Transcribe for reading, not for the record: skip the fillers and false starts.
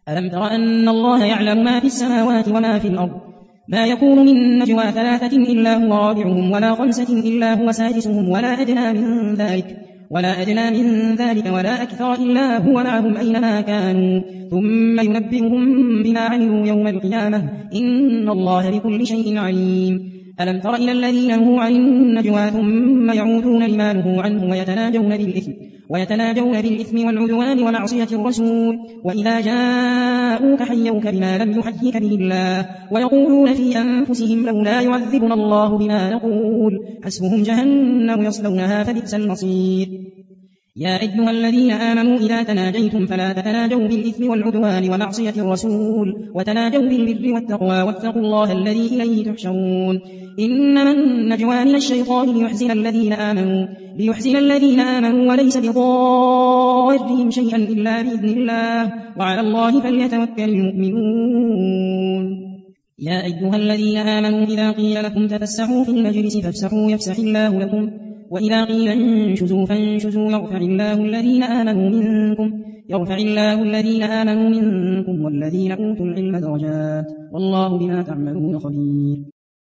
ألم تر أن الله يعلم ما في السماوات وما في الأرض ما يكون من نجوى 3 إلا هو رابعهم ولا 5 إلا هو سادسهم ولا أدنى من ذلك ولا أكثر إلا هو معهم أينما كانوا ثم ينبئهم بما عملوا يوم القيامة إن الله بكل شيء عليم. ألم تر إلى الذين نهوا عن النجوى ثم يعودون لما نهوا عنه ويتناجون بالإثم والعدوان ومعصية الرسول وإذا جاءوك حيوك بما لم يحيك به الله ويقولون في أنفسهم لولا يعذبنا الله بما نقول حسبهم جهنم يصلونها فبئس المصير. يا أيها الذين آمنوا إذا تناجيتم فلا تتناجوا بالإثم والعدوان ومعصية الرسول وتناجوا بالبر والتقوى واتقوا الله الذي إليه تحشرون. إنما النجوى من الشيطان ليحزن الذين آمنوا وليس بضارهم شيئا إلا بإذن الله وعلى الله فليتوكل المؤمنون. يا أيها الذين آمنوا إذا قيل لكم تفسحوا في المجلس فافسحوا يفسح الله لكم وإذا قيل انشزوا فانشزوا يرفع الله الذين آمنوا منكم والذين أوتوا العلم درجات والله بما تعملون خبير.